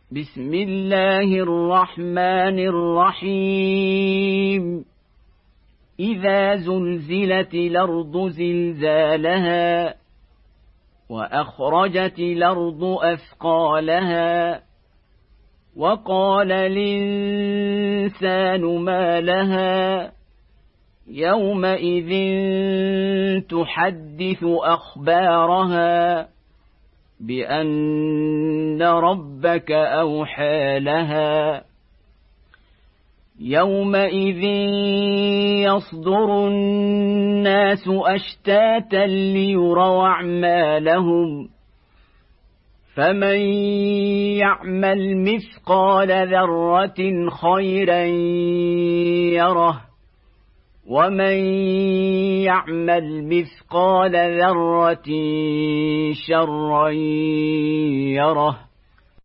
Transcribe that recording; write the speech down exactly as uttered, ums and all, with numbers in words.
بسم الله الرحمن الرحيم إذا زلزلت الأرض زلزالها وأخرجت الأرض أثقالها وقال الإنسان ما لها يومئذ تحدث أخبارها بأن ربك أوحى لها يومئذ يصدر الناس أشتاتا ليروا أعمالهم فمن يعمل مثقال ذرة خيرا يره ومن يعمل مثقال ذرة شرا يره